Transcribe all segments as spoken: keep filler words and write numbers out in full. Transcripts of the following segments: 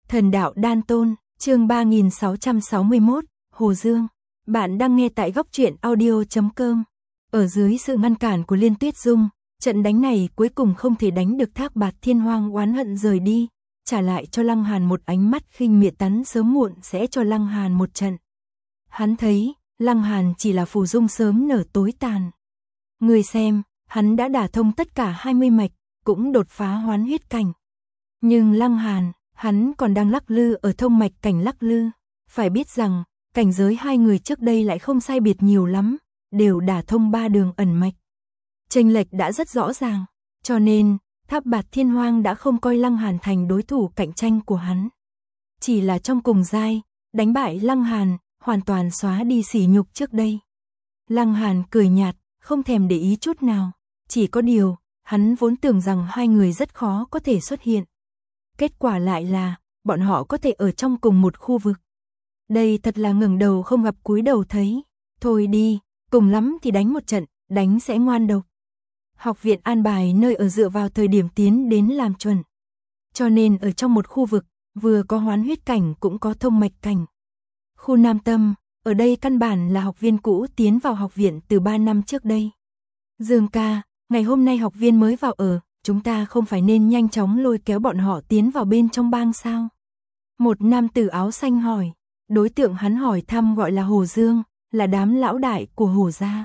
Thần đạo đan tôn, chương ba nghìn sáu trăm sáu mươi mốt, Hồ Dương. Bạn đang nghe tại góc truyện audio chấm com. Ở dưới sự ngăn cản của Liên Tuyết Dung, trận đánh này cuối cùng không thể đánh được. Thác Bạt Thiên Hoang oán hận rời đi, trả lại cho Lăng Hàn một ánh mắt khinh miệt, tắn sớm muộn sẽ cho Lăng Hàn một trận. Hắn thấy, Lăng Hàn chỉ là phù dung sớm nở tối tàn. Người xem, hắn đã đả thông tất cả hai mươi mạch, cũng đột phá hoán huyết cảnh. Nhưng Lăng Hàn, hắn còn đang lắc lư ở thông mạch cảnh lắc lư. Phải biết rằng, cảnh giới hai người trước đây lại không sai biệt nhiều lắm, đều đả thông ba đường ẩn mạch. Chênh lệch đã rất rõ ràng, cho nên, Thác Bạt Thiên Hoang đã không coi Lăng Hàn thành đối thủ cạnh tranh của hắn. Chỉ là trong cùng giai, đánh bại Lăng Hàn, hoàn toàn xóa đi sỉ nhục trước đây. Lăng Hàn cười nhạt, không thèm để ý chút nào. Chỉ có điều, hắn vốn tưởng rằng hai người rất khó có thể xuất hiện. Kết quả lại là, bọn họ có thể ở trong cùng một khu vực. Đây thật là ngẩng đầu không gặp cúi đầu thấy. Thôi đi, cùng lắm thì đánh một trận, đánh sẽ ngoan độc. Học viện an bài nơi ở dựa vào thời điểm tiến đến làm chuẩn. Cho nên ở trong một khu vực, vừa có hoán huyết cảnh cũng có thông mạch cảnh. Khu Nam Tâm, ở đây căn bản là học viên cũ tiến vào học viện từ ba năm trước đây. Dương ca, ngày hôm nay học viên mới vào ở, chúng ta không phải nên nhanh chóng lôi kéo bọn họ tiến vào bên trong bang sao? Một nam tử áo xanh hỏi, đối tượng hắn hỏi thăm gọi là Hồ Dương, là đám lão đại của Hồ gia.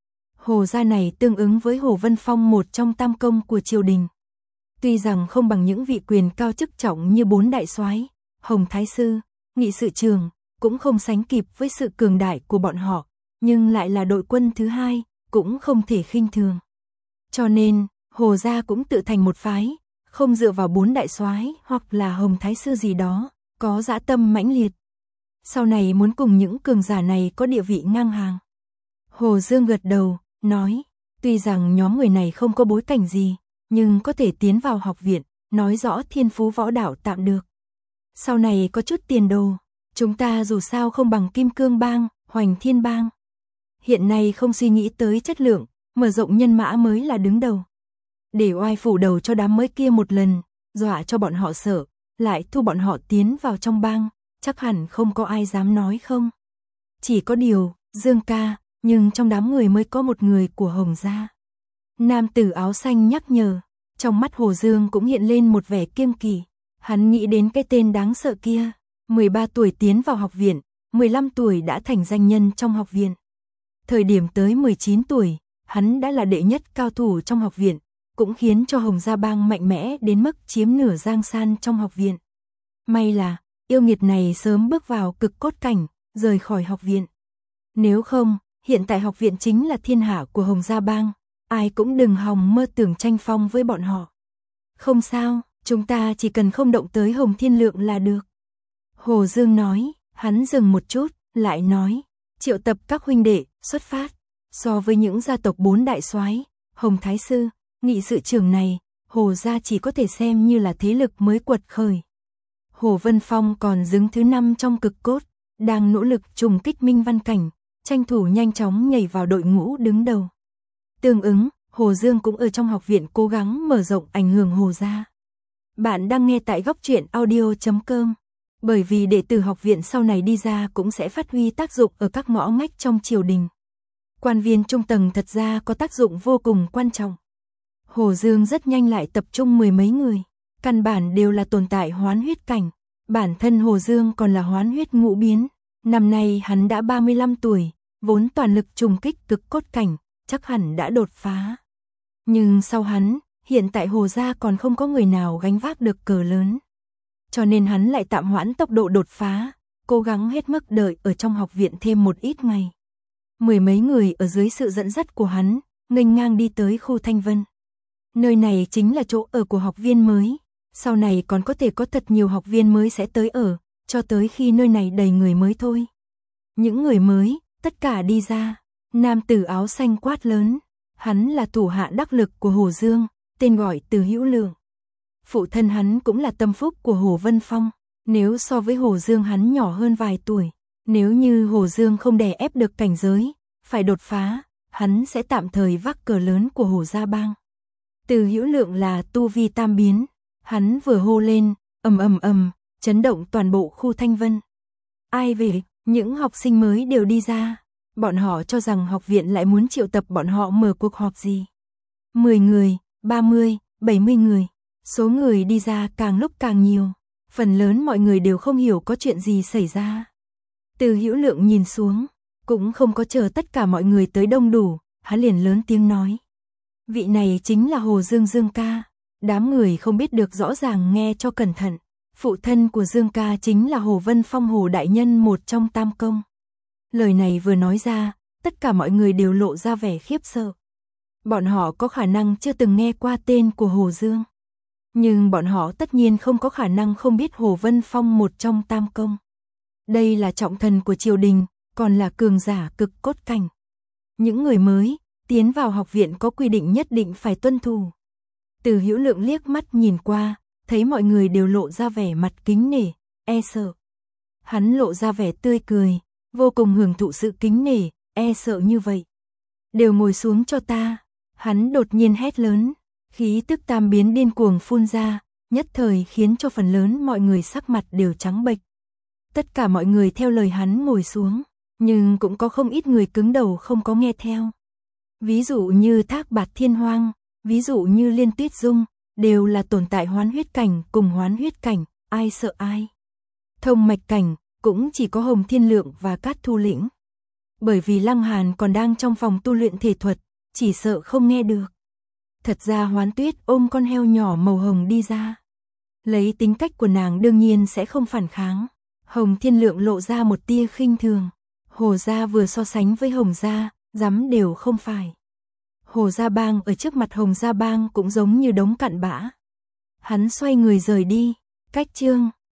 Hồ gia này tương ứng với Hồ Vân Phong, một trong tam công của triều đình. Tuy rằng không bằng những vị quyền cao chức trọng như bốn đại soái, Hồng Thái Sư, Nghị Sự Trường, cũng không sánh kịp với sự cường đại của bọn họ, nhưng lại là đội quân thứ hai, cũng không thể khinh thường. Cho nên, Hồ gia cũng tự thành một phái, không dựa vào bốn đại soái hoặc là Hồng Thái Sư gì đó, có dã tâm mãnh liệt. Sau này muốn cùng những cường giả này có địa vị ngang hàng. Hồ Dương gật đầu, nói, tuy rằng nhóm người này không có bối cảnh gì, nhưng có thể tiến vào học viện, nói rõ thiên phú võ đạo tạm được. Sau này có chút tiền đồ, chúng ta dù sao không bằng Kim Cương Bang, Hoành Thiên Bang. Hiện nay không suy nghĩ tới chất lượng, mở rộng nhân mã mới là đứng đầu. Để oai phủ đầu cho đám mới kia một lần, dọa cho bọn họ sợ, lại thu bọn họ tiến vào trong bang, chắc hẳn không có ai dám nói không. Chỉ có điều, Dương ca, nhưng trong đám người mới có một người của Hồng gia. Nam tử áo xanh nhắc nhở, trong mắt Hồ Dương cũng hiện lên một vẻ kiêng kỵ. Hắn nghĩ đến cái tên đáng sợ kia, mười ba tuổi tiến vào học viện, mười lăm tuổi đã thành danh nhân trong học viện. Thời điểm tới mười chín tuổi, hắn đã là đệ nhất cao thủ trong học viện, cũng khiến cho Hồng gia bang mạnh mẽ đến mức chiếm nửa giang san trong học viện. May là, yêu nghiệt này sớm bước vào cực cốt cảnh, rời khỏi học viện. Nếu không, hiện tại học viện chính là thiên hạ của Hồng gia bang, ai cũng đừng hòng mơ tưởng tranh phong với bọn họ. Không sao, chúng ta chỉ cần không động tới Hồng Thiên Lượng là được. Hồ Dương nói, hắn dừng một chút, lại nói, triệu tập các huynh đệ, xuất phát. So với những gia tộc bốn đại soái, Hồng Thái Sư, Nghị Sự Trường này, Hồ gia chỉ có thể xem như là thế lực mới quật khởi. Hồ Vân Phong còn đứng thứ năm trong cực cốt, đang nỗ lực trùng kích minh văn cảnh, tranh thủ nhanh chóng nhảy vào đội ngũ đứng đầu. Tương ứng, Hồ Dương cũng ở trong học viện cố gắng mở rộng ảnh hưởng Hồ gia. Bạn đang nghe tại góc truyện audio chấm com. Bởi vì đệ tử học viện sau này đi ra cũng sẽ phát huy tác dụng ở các ngõ ngách trong triều đình. Quan viên trung tầng thật ra có tác dụng vô cùng quan trọng. Hồ Dương rất nhanh lại tập trung mười mấy người, căn bản đều là tồn tại hoán huyết cảnh. Bản thân Hồ Dương còn là hoán huyết ngũ biến. Năm nay hắn đã ba mươi lăm tuổi, vốn toàn lực trùng kích cực cốt cảnh, chắc hẳn đã đột phá. Nhưng sau hắn, hiện tại Hồ gia còn không có người nào gánh vác được cờ lớn. Cho nên hắn lại tạm hoãn tốc độ đột phá, cố gắng hết mức đợi ở trong học viện thêm một ít ngày. Mười mấy người ở dưới sự dẫn dắt của hắn, nghênh ngang đi tới khu Thanh Vân. Nơi này chính là chỗ ở của học viên mới, sau này còn có thể có thật nhiều học viên mới sẽ tới ở, cho tới khi nơi này đầy người mới thôi. Những người mới, tất cả đi ra, nam tử áo xanh quát lớn, hắn là thủ hạ đắc lực của Hồ Dương, tên gọi Từ Hữu Lượng. Phụ thân hắn cũng là tâm phúc của Hồ Vân Phong, nếu so với Hồ Dương hắn nhỏ hơn vài tuổi, nếu như Hồ Dương không đè ép được cảnh giới, phải đột phá, hắn sẽ tạm thời vác cờ lớn của Hồ gia bang. Từ Hữu Lượng là tu vi tam biến, hắn vừa hô lên, ầm ầm ầm, chấn động toàn bộ khu Thanh Vân. Ai về, những học sinh mới đều đi ra. Bọn họ cho rằng học viện lại muốn triệu tập bọn họ mở cuộc họp gì. mười người, ba mươi, bảy mươi người. Số người đi ra càng lúc càng nhiều. Phần lớn mọi người đều không hiểu có chuyện gì xảy ra. Từ Hữu Lượng nhìn xuống, cũng không có chờ tất cả mọi người tới đông đủ, hắn liền lớn tiếng nói. Vị này chính là Hồ Dương Dương ca. Đám người không biết được rõ ràng nghe cho cẩn thận. Phụ thân của Dương ca chính là Hồ Vân Phong Hồ Đại Nhân, một trong tam công. Lời này vừa nói ra, tất cả mọi người đều lộ ra vẻ khiếp sợ. Bọn họ có khả năng chưa từng nghe qua tên của Hồ Dương. Nhưng bọn họ tất nhiên không có khả năng không biết Hồ Vân Phong, một trong tam công. Đây là trọng thần của triều đình, còn là cường giả cực cốt cảnh. Những người mới tiến vào học viện có quy định nhất định phải tuân thủ. Từ Hữu Lượng liếc mắt nhìn qua, thấy mọi người đều lộ ra vẻ mặt kính nể, e sợ. Hắn lộ ra vẻ tươi cười, vô cùng hưởng thụ sự kính nể, e sợ như vậy. Đều ngồi xuống cho ta. Hắn đột nhiên hét lớn, khí tức tam biến điên cuồng phun ra, nhất thời khiến cho phần lớn mọi người sắc mặt đều trắng bệch. Tất cả mọi người theo lời hắn ngồi xuống, nhưng cũng có không ít người cứng đầu không có nghe theo. Ví dụ như Thác Bạt Thiên Hoang, ví dụ như Liên Tuyết Dung, đều là tồn tại hoán huyết cảnh cùng hoán huyết cảnh, ai sợ ai. Thông mạch cảnh, cũng chỉ có Hồng Thiên Lượng và Cát Thu Lĩnh. Bởi vì Lăng Hàn còn đang trong phòng tu luyện thể thuật, chỉ sợ không nghe được. Thật ra Hoán Tuyết ôm con heo nhỏ màu hồng đi ra. Lấy tính cách của nàng đương nhiên sẽ không phản kháng. Hồng Thiên Lượng lộ ra một tia khinh thường. Hồ gia vừa so sánh với Hồng gia, dám đều không phải. Hồ Gia Bang ở trước mặt Hồng Gia Bang cũng giống như đống cặn bã. Hắn xoay người rời đi, cách chương.